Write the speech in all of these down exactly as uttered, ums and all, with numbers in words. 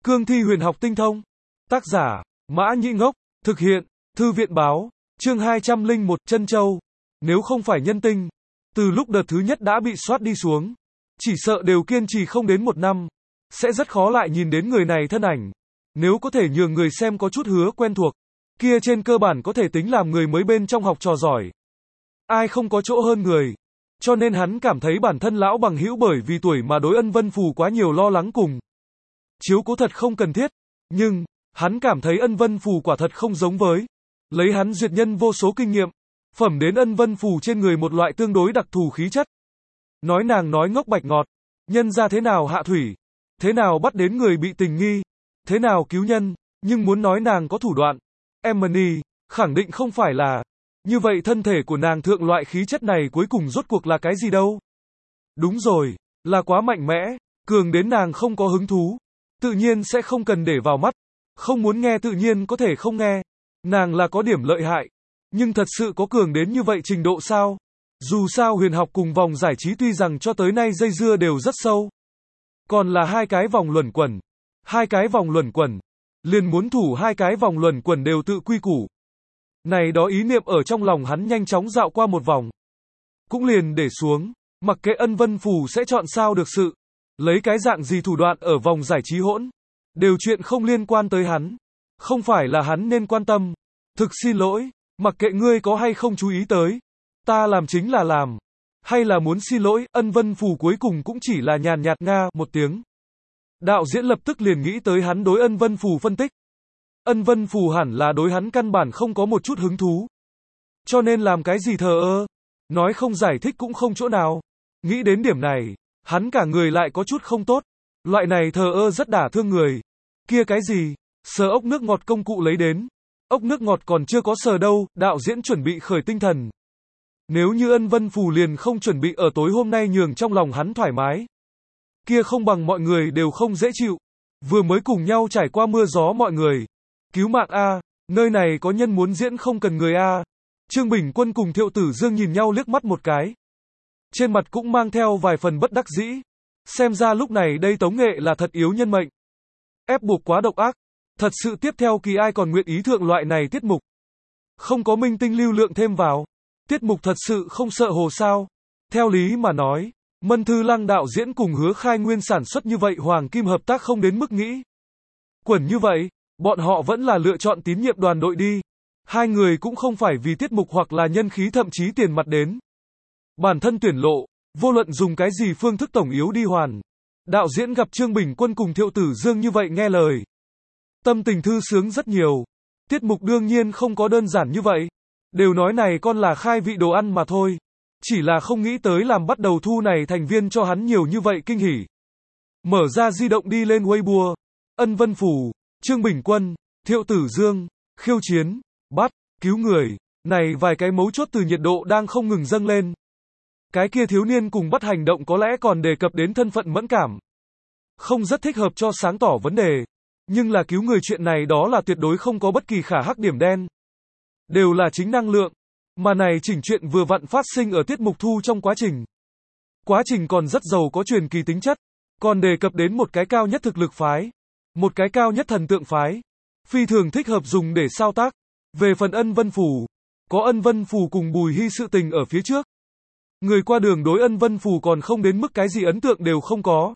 Cương thi huyền học tinh thông. Tác giả, Mã Nhĩ Ngốc. Thực hiện, Thư viện báo. Chương hai trăm lẻ một, Trân Châu. Nếu không phải nhân tinh, từ lúc đợt thứ nhất đã bị soát đi xuống, chỉ sợ đều kiên trì không đến một năm, sẽ rất khó lại nhìn đến người này thân ảnh. Nếu có thể nhường người xem có chút hứa quen thuộc, kia trên cơ bản có thể tính làm người mới bên trong học trò giỏi. Ai không có chỗ hơn người. Cho nên hắn cảm thấy bản thân lão bằng hữu bởi vì tuổi mà đối Ân Vân Phù quá nhiều lo lắng cùng chiếu cố thật không cần thiết. Nhưng, hắn cảm thấy Ân Vân Phù quả thật không giống với. Lấy hắn duyệt nhân vô số kinh nghiệm, phẩm đến Ân Vân Phù trên người một loại tương đối đặc thù khí chất. Nói nàng nói ngốc bạch ngọt, nhân ra thế nào hạ thủy, thế nào bắt đến người bị tình nghi, thế nào cứu nhân, nhưng muốn nói nàng có thủ đoạn, Emily, khẳng định không phải là. Như vậy thân thể của nàng thượng loại khí chất này cuối cùng rốt cuộc là cái gì đâu? Đúng rồi, là quá mạnh mẽ, cường đến nàng không có hứng thú, tự nhiên sẽ không cần để vào mắt, không muốn nghe tự nhiên có thể không nghe. Nàng là có điểm lợi hại, nhưng thật sự có cường đến như vậy trình độ sao? Dù sao huyền học cùng vòng giải trí tuy rằng cho tới nay dây dưa đều rất sâu, còn là hai cái vòng luẩn quẩn, hai cái vòng luẩn quẩn, liền muốn thủ hai cái vòng luẩn quẩn đều tự quy củ. Này đó ý niệm ở trong lòng hắn nhanh chóng dạo qua một vòng, cũng liền để xuống, mặc kệ Ân Vân Phù sẽ chọn sao được sự, lấy cái dạng gì thủ đoạn ở vòng giải trí hỗn, đều chuyện không liên quan tới hắn, không phải là hắn nên quan tâm. Thực xin lỗi, mặc kệ ngươi có hay không chú ý tới, ta làm chính là làm, hay là muốn xin lỗi. Ân Vân Phù cuối cùng cũng chỉ là nhàn nhạt nga một tiếng. Đạo diễn lập tức liền nghĩ tới hắn đối Ân Vân Phù phân tích. Ân Vân Phù hẳn là đối hắn căn bản không có một chút hứng thú, cho nên làm cái gì thờ ơ, nói không giải thích cũng không chỗ nào. Nghĩ đến điểm này, hắn cả người lại có chút không tốt, loại này thờ ơ rất đả thương người. Kia cái gì, sờ ốc nước ngọt công cụ lấy đến, ốc nước ngọt còn chưa có sờ đâu. Đạo diễn chuẩn bị khởi tinh thần. Nếu như Ân Vân Phù liền không chuẩn bị ở tối hôm nay nhường trong lòng hắn thoải mái, kia không bằng mọi người đều không dễ chịu. Vừa mới cùng nhau trải qua mưa gió mọi người, cứu mạng a, nơi này có nhân muốn diễn không cần người a. Trương Bình Quân cùng Thiệu Tử Dương nhìn nhau liếc mắt một cái, trên mặt cũng mang theo vài phần bất đắc dĩ. Xem ra lúc này đây tống nghệ là thật yếu nhân mệnh, ép buộc quá độc ác. Thật sự tiếp theo kỳ ai còn nguyện ý thượng loại này tiết mục? Không có minh tinh lưu lượng thêm vào, tiết mục thật sự không sợ hồ sao? Theo lý mà nói, Mân Thư Lăng đạo diễn cùng Hứa Khai Nguyên sản xuất như vậy Hoàng Kim hợp tác không đến mức nghĩ quẩn như vậy, bọn họ vẫn là lựa chọn tín nhiệm đoàn đội đi. Hai người cũng không phải vì tiết mục hoặc là nhân khí thậm chí tiền mặt đến. Bản thân tuyển lộ, vô luận dùng cái gì phương thức tổng yếu đi hoàn. Đạo diễn gặp Trương Bình Quân cùng Thiệu Tử Dương như vậy nghe lời, tâm tình thư sướng rất nhiều. Tiết mục đương nhiên không có đơn giản như vậy. Đều nói này con là khai vị đồ ăn mà thôi. Chỉ là không nghĩ tới làm bắt đầu thu này thành viên cho hắn nhiều như vậy kinh hỉ. Mở ra di động đi lên Weibo. Ân Vân Phù, Trương Bình Quân, Thiệu Tử Dương, khiêu chiến, bắt, cứu người. Này vài cái mấu chốt từ nhiệt độ đang không ngừng dâng lên. Cái kia thiếu niên cùng bắt hành động có lẽ còn đề cập đến thân phận mẫn cảm, không rất thích hợp cho sáng tỏ vấn đề. Nhưng là cứu người chuyện này đó là tuyệt đối không có bất kỳ khả hắc điểm đen. Đều là chính năng lượng. Mà này chỉnh chuyện vừa vặn phát sinh ở tiết mục thu trong quá trình. Quá trình còn rất giàu có truyền kỳ tính chất. Còn đề cập đến một cái cao nhất thực lực phái, một cái cao nhất thần tượng phái, phi thường thích hợp dùng để sao tác. Về phần Ân Vân Phù, có Ân Vân Phù cùng Bùi Hy sự tình ở phía trước, người qua đường đối Ân Vân Phù còn không đến mức cái gì ấn tượng đều không có,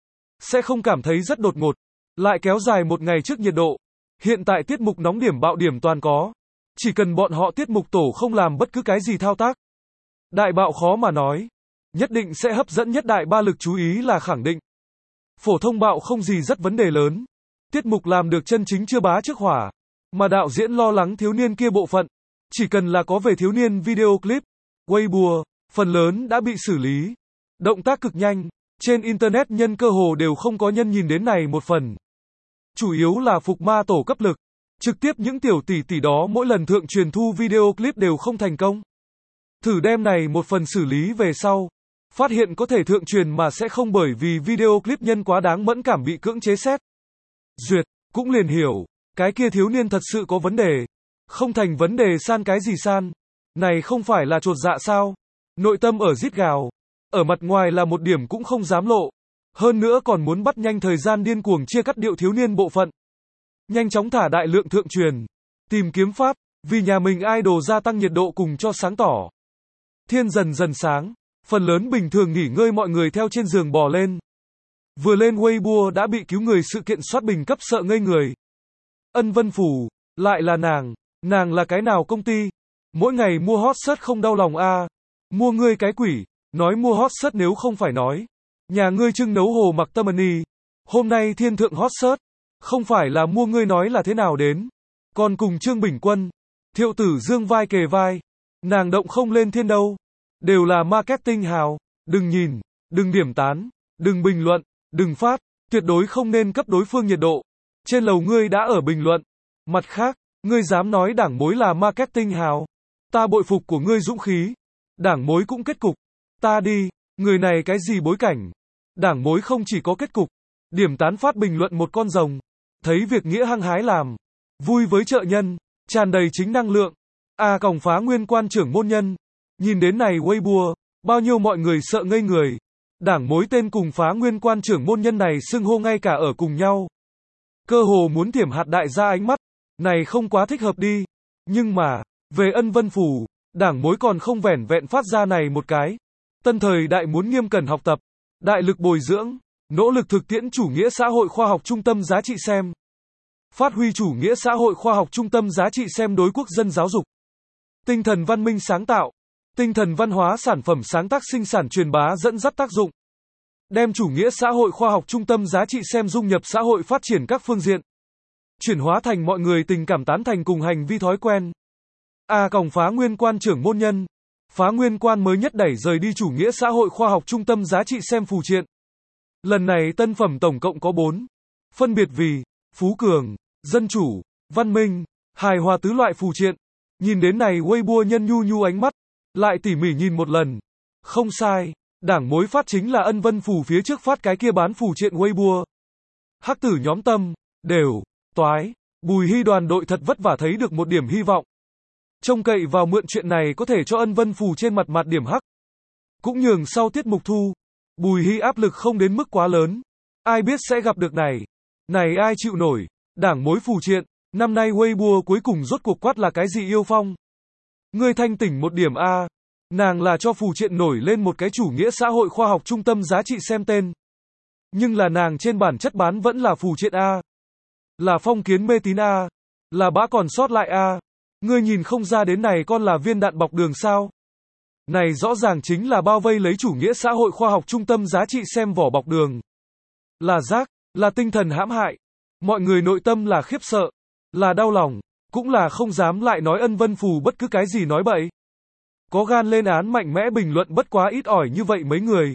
sẽ không cảm thấy rất đột ngột. Lại kéo dài một ngày trước nhiệt độ. Hiện tại tiết mục nóng điểm bạo điểm toàn có. Chỉ cần bọn họ tiết mục tổ không làm bất cứ cái gì thao tác, đại bạo khó mà nói. Nhất định sẽ hấp dẫn nhất đại ba lực chú ý là khẳng định. Phổ thông bạo không gì rất vấn đề lớn. Tiết mục làm được chân chính chưa bá trước hỏa. Mà đạo diễn lo lắng thiếu niên kia bộ phận. Chỉ cần là có về thiếu niên video clip, Weibo, phần lớn đã bị xử lý. Động tác cực nhanh. Trên Internet nhân cơ hồ đều không có nhân nhìn đến này một phần. Chủ yếu là phục ma tổ cấp lực. Trực tiếp những tiểu tỷ tỷ đó mỗi lần thượng truyền thu video clip đều không thành công. Thử đem này một phần xử lý về sau. Phát hiện có thể thượng truyền mà sẽ không bởi vì video clip nhân quá đáng mẫn cảm bị cưỡng chế xét duyệt. Cũng liền hiểu, cái kia thiếu niên thật sự có vấn đề. Không thành vấn đề san cái gì san. Này không phải là chột dạ sao. Nội tâm ở rít gào. Ở mặt ngoài là một điểm cũng không dám lộ. Hơn nữa còn muốn bắt nhanh thời gian điên cuồng chia cắt điệu thiếu niên bộ phận. Nhanh chóng thả đại lượng thượng truyền. Tìm kiếm phát, vì nhà mình idol gia tăng nhiệt độ cùng cho sáng tỏ. Thiên dần dần sáng, phần lớn bình thường nghỉ ngơi mọi người theo trên giường bò lên. Vừa lên Weibo đã bị cứu người sự kiện soát bình cấp sợ ngây người. Ân Vân Phủ, lại là nàng, nàng là cái nào công ty? Mỗi ngày mua hot search không đau lòng a à. Mua ngươi cái quỷ, nói mua hot search nếu không phải nói. Nhà ngươi trưng nấu hồ mặc tâm ni. Hôm nay thiên thượng hot search, không phải là mua ngươi nói là thế nào đến. Còn cùng Trương Bình Quân, Thiệu Tử Dương vai kề vai. Nàng động không lên thiên đâu. Đều là marketing hào, đừng nhìn, đừng điểm tán, đừng bình luận, đừng phát, tuyệt đối không nên cấp đối phương nhiệt độ. Trên lầu ngươi đã ở bình luận. Mặt khác, ngươi dám nói đảng mối là marketing hào. Ta bội phục của ngươi dũng khí. Đảng mối cũng kết cục. Ta đi, người này cái gì bối cảnh. Đảng mối không chỉ có kết cục. Điểm tán phát bình luận một con rồng. Thấy việc nghĩa hăng hái làm. Vui với trợ nhân. Tràn đầy chính năng lượng. A còng phá nguyên quan trưởng môn nhân. Nhìn đến này Weibo, bao nhiêu mọi người sợ ngây người. Đảng mối tên cùng phá nguyên quan trưởng môn nhân này xưng hô ngay cả ở cùng nhau. Cơ hồ muốn thiểm hạt đại gia ánh mắt. Này không quá thích hợp đi. Nhưng mà, về Ân Vân Phủ, đảng mối còn không vẻn vẹn phát ra này một cái. Tân thời đại muốn nghiêm cẩn học tập, đại lực bồi dưỡng, nỗ lực thực tiễn chủ nghĩa xã hội khoa học trung tâm giá trị xem. Phát huy chủ nghĩa xã hội khoa học trung tâm giá trị xem đối quốc dân giáo dục. Tinh thần văn minh sáng tạo, tinh thần văn hóa sản phẩm sáng tác sinh sản truyền bá dẫn dắt tác dụng. Đem chủ nghĩa xã hội khoa học trung tâm giá trị xem dung nhập xã hội phát triển các phương diện. Chuyển hóa thành mọi người tình cảm tán thành cùng hành vi thói quen. A còng phá nguyên quan trưởng môn nhân. Phá nguyên quan mới nhất đẩy rời đi chủ nghĩa xã hội khoa học trung tâm giá trị xem phù triện. Lần này tân phẩm tổng cộng có bốn. Phân biệt vì, phú cường, dân chủ, văn minh, hài hòa tứ loại phù triện. Nhìn đến này Weibo nhân nhu nhu ánh mắt. Lại tỉ mỉ nhìn một lần. Không sai, đảng mối phát chính là Ân Vân Phủ phía trước phát cái kia bán phù triện Weibo. Hắc tử nhóm tâm, đều, toái, Bùi Hy đoàn đội thật vất vả thấy được một điểm hy vọng. Trông cậy vào mượn chuyện này có thể cho Ân Vân Phủ trên mặt mặt điểm hắc. Cũng nhường sau tiết mục thu. Bùi Hy áp lực không đến mức quá lớn. Ai biết sẽ gặp được này. Này ai chịu nổi. Đảng mối phù triện. Năm nay Weibo cuối cùng rốt cuộc quát là cái gì yêu phong. Ngươi thanh tỉnh một điểm A. Nàng là cho phù triện nổi lên một cái chủ nghĩa xã hội khoa học trung tâm giá trị xem tên. Nhưng là nàng trên bản chất bán vẫn là phù triện A. Là phong kiến mê tín A. Là bã còn sót lại A. Ngươi nhìn không ra đến này con là viên đạn bọc đường sao. Này rõ ràng chính là bao vây lấy chủ nghĩa xã hội khoa học trung tâm giá trị xem vỏ bọc đường. Là rác, là tinh thần hãm hại. Mọi người nội tâm là khiếp sợ, là đau lòng, cũng là không dám lại nói Ân Vân Phủ bất cứ cái gì nói bậy. Có gan lên án mạnh mẽ bình luận bất quá ít ỏi như vậy mấy người.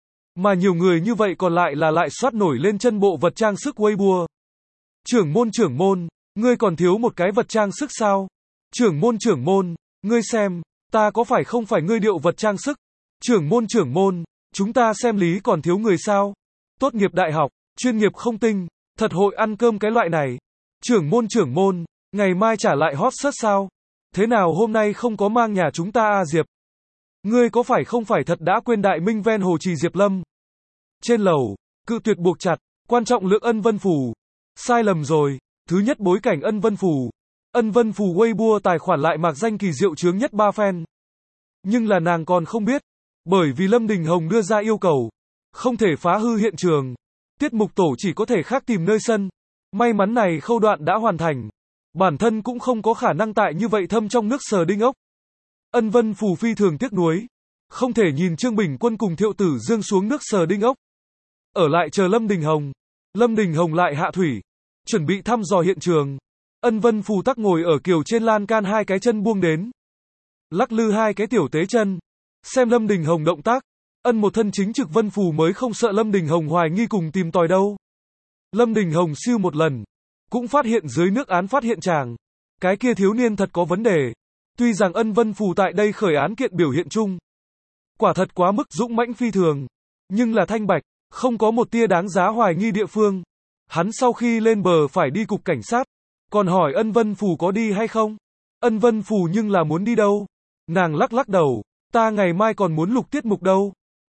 Mà nhiều người như vậy còn lại là lại soát nổi lên chân bộ vật trang sức Weibo. Trưởng môn trưởng môn, ngươi còn thiếu một cái vật trang sức sao? Trưởng môn trưởng môn, ngươi xem, ta có phải không phải ngươi điệu vật trang sức? Trưởng môn trưởng môn, chúng ta xem lý còn thiếu người sao? Tốt nghiệp đại học, chuyên nghiệp không tinh, thật hội ăn cơm cái loại này. Trưởng môn trưởng môn, ngày mai trả lại hot search sao? Thế nào hôm nay không có mang nhà chúng ta à Diệp? Ngươi có phải không phải thật đã quên đại minh ven hồ trì Diệp Lâm? Trên lầu, cự tuyệt buộc chặt, quan trọng lượng Ân Vân Phủ. Sai lầm rồi, thứ nhất bối cảnh Ân Vân Phủ. Ân Vân Phủ Weibo tài khoản lại mạc danh kỳ diệu chướng nhất ba fan. Nhưng là nàng còn không biết, bởi vì Lâm Đình Hồng đưa ra yêu cầu, không thể phá hư hiện trường. Tiết mục tổ chỉ có thể khác tìm nơi sân. May mắn này khâu đoạn đã hoàn thành. Bản thân cũng không có khả năng tại như vậy thâm trong nước sờ đinh ốc. Ân Vân Phủ phi thường tiếc nuối. Không thể nhìn Trương Bình Quân cùng Thiệu Tử Dương xuống nước sờ đinh ốc. Ở lại chờ Lâm Đình Hồng. Lâm Đình Hồng lại hạ thủy. Chuẩn bị thăm dò hiện trường. Ân Vân Phủ tắc ngồi ở kiều trên lan can hai cái chân buông đến. Lắc lư hai cái tiểu tế chân. Xem Lâm Đình Hồng động tác. Ân một thân chính trực Vân Phủ mới không sợ Lâm Đình Hồng hoài nghi cùng tìm tòi đâu. Lâm Đình Hồng siêu một lần. Cũng phát hiện dưới nước án phát hiện chàng. Cái kia thiếu niên thật có vấn đề. Tuy rằng Ân Vân Phủ tại đây khởi án kiện biểu hiện chung. Quả thật quá mức dũng mãnh phi thường. Nhưng là thanh bạch, không có một tia đáng giá hoài nghi địa phương. Hắn sau khi lên bờ phải đi cục cảnh sát. Còn hỏi Ân Vân Phủ có đi hay không? Ân Vân Phủ nhưng là muốn đi đâu? Nàng lắc lắc đầu. Ta ngày mai còn muốn lục tiết mục đâu.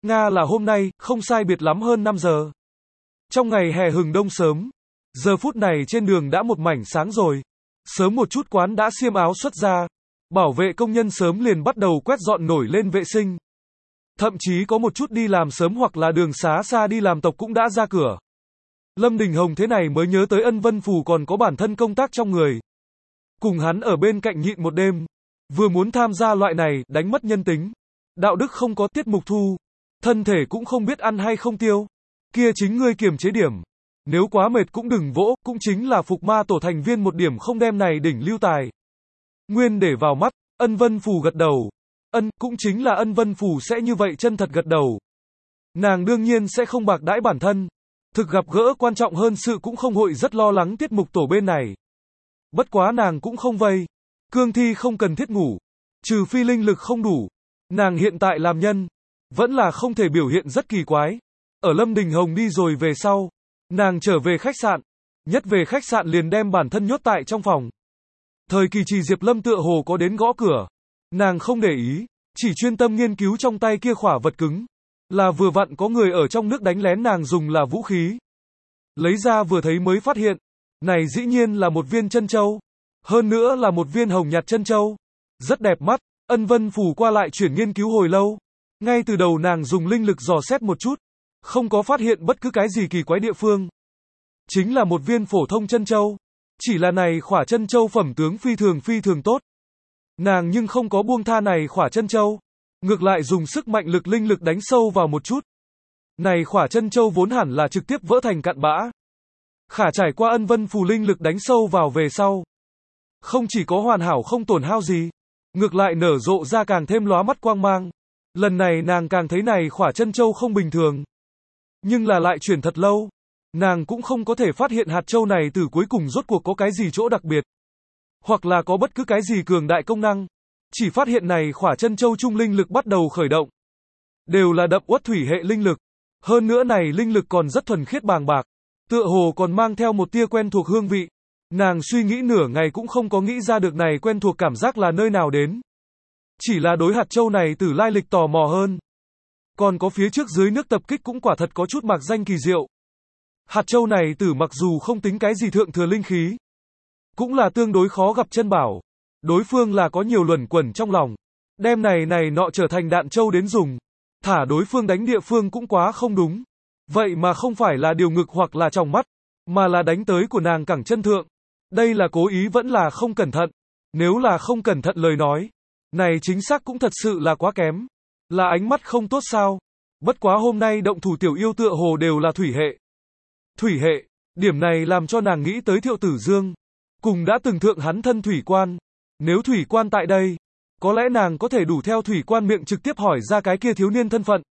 Nga là hôm nay, không sai biệt lắm hơn năm giờ. Trong ngày hè hừng đông sớm, giờ phút này trên đường đã một mảnh sáng rồi. Sớm một chút quán đã xiêm áo xuất ra. Bảo vệ công nhân sớm liền bắt đầu quét dọn nổi lên vệ sinh. Thậm chí có một chút đi làm sớm hoặc là đường xá xa đi làm tộc cũng đã ra cửa. Lâm Đình Hồng thế này mới nhớ tới Ân Vân Phù còn có bản thân công tác trong người. Cùng hắn ở bên cạnh nhịn một đêm. Vừa muốn tham gia loại này, đánh mất nhân tính. Đạo đức không có, tiết mục thu. Thân thể cũng không biết ăn hay không tiêu. Kia chính ngươi kiềm chế điểm. Nếu quá mệt cũng đừng vỗ, cũng chính là phục ma tổ thành viên một điểm không đem này đỉnh lưu tài. Nguyên để vào mắt, Ân Vân Phù gật đầu. Ân, cũng chính là Ân Vân Phù sẽ như vậy chân thật gật đầu. Nàng đương nhiên sẽ không bạc đãi bản thân. Thực gặp gỡ quan trọng hơn sự cũng không hội rất lo lắng tiết mục tổ bên này. Bất quá nàng cũng không vây. Cương thi không cần thiết ngủ. Trừ phi linh lực không đủ. Nàng hiện tại làm nhân. Vẫn là không thể biểu hiện rất kỳ quái. Ở Lâm Đình Hồng đi rồi về sau. Nàng trở về khách sạn. Nhất về khách sạn liền đem bản thân nhốt tại trong phòng. Thời kỳ Trì Diệp Lâm tựa hồ có đến gõ cửa. Nàng không để ý. Chỉ chuyên tâm nghiên cứu trong tay kia khỏa vật cứng. Là vừa vặn có người ở trong nước đánh lén nàng dùng là vũ khí. Lấy ra vừa thấy mới phát hiện. Này dĩ nhiên là một viên chân châu. Hơn nữa là một viên hồng nhạt chân châu. Rất đẹp mắt. Ân Vân Phù qua lại chuyển nghiên cứu hồi lâu. Ngay từ đầu nàng dùng linh lực dò xét một chút. Không có phát hiện bất cứ cái gì kỳ quái địa phương. Chính là một viên phổ thông chân châu. Chỉ là này khỏa chân châu phẩm tướng phi thường phi thường tốt. Nàng nhưng không có buông tha này khỏa chân châu. Ngược lại dùng sức mạnh lực linh lực đánh sâu vào một chút. Này khỏa chân châu vốn hẳn là trực tiếp vỡ thành cặn bã. Khả trải qua Ân Vân Phù linh lực đánh sâu vào về sau. Không chỉ có hoàn hảo không tổn hao gì. Ngược lại nở rộ ra càng thêm lóa mắt quang mang. Lần này nàng càng thấy này khỏa chân châu không bình thường. Nhưng là lại chuyển thật lâu. Nàng cũng không có thể phát hiện hạt châu này từ cuối cùng rốt cuộc có cái gì chỗ đặc biệt. Hoặc là có bất cứ cái gì cường đại công năng. Chỉ phát hiện này khỏa chân châu trung linh lực bắt đầu khởi động. Đều là đậm uất thủy hệ linh lực. Hơn nữa này linh lực còn rất thuần khiết bàng bạc. Tựa hồ còn mang theo một tia quen thuộc hương vị. Nàng suy nghĩ nửa ngày cũng không có nghĩ ra được này quen thuộc cảm giác là nơi nào đến. Chỉ là đối hạt châu này từ lai lịch tò mò hơn. Còn có phía trước dưới nước tập kích cũng quả thật có chút mạc danh kỳ diệu. Hạt châu này tử mặc dù không tính cái gì thượng thừa linh khí. Cũng là tương đối khó gặp chân bảo. Đối phương là có nhiều luẩn quẩn trong lòng. Đem này này nọ trở thành đạn châu đến dùng. Thả đối phương đánh địa phương cũng quá không đúng. Vậy mà không phải là điều ngực hoặc là trong mắt. Mà là đánh tới của nàng cẳng chân thượng. Đây là cố ý vẫn là không cẩn thận. Nếu là không cẩn thận lời nói. Này chính xác cũng thật sự là quá kém. Là ánh mắt không tốt sao. Bất quá hôm nay động thủ tiểu yêu tựa hồ đều là thủy hệ. Thủy hệ. Điểm này làm cho nàng nghĩ tới Thiệu Tử Dương. Cùng đã từng thượng hắn thân thủy quan. Nếu thủy quan tại đây. Có lẽ nàng có thể đủ theo thủy quan miệng trực tiếp hỏi ra cái kia thiếu niên thân phận.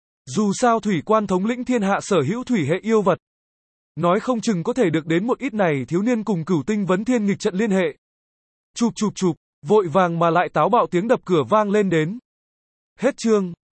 Dù sao thủy quan thống lĩnh thiên hạ sở hữu thủy hệ yêu vật. Nói không chừng có thể được đến một ít này thiếu niên cùng cửu tinh vấn thiên nghịch trận liên hệ. Chụp chụp chụp, vội vàng mà lại táo bạo tiếng đập cửa vang lên đến. Hết chương.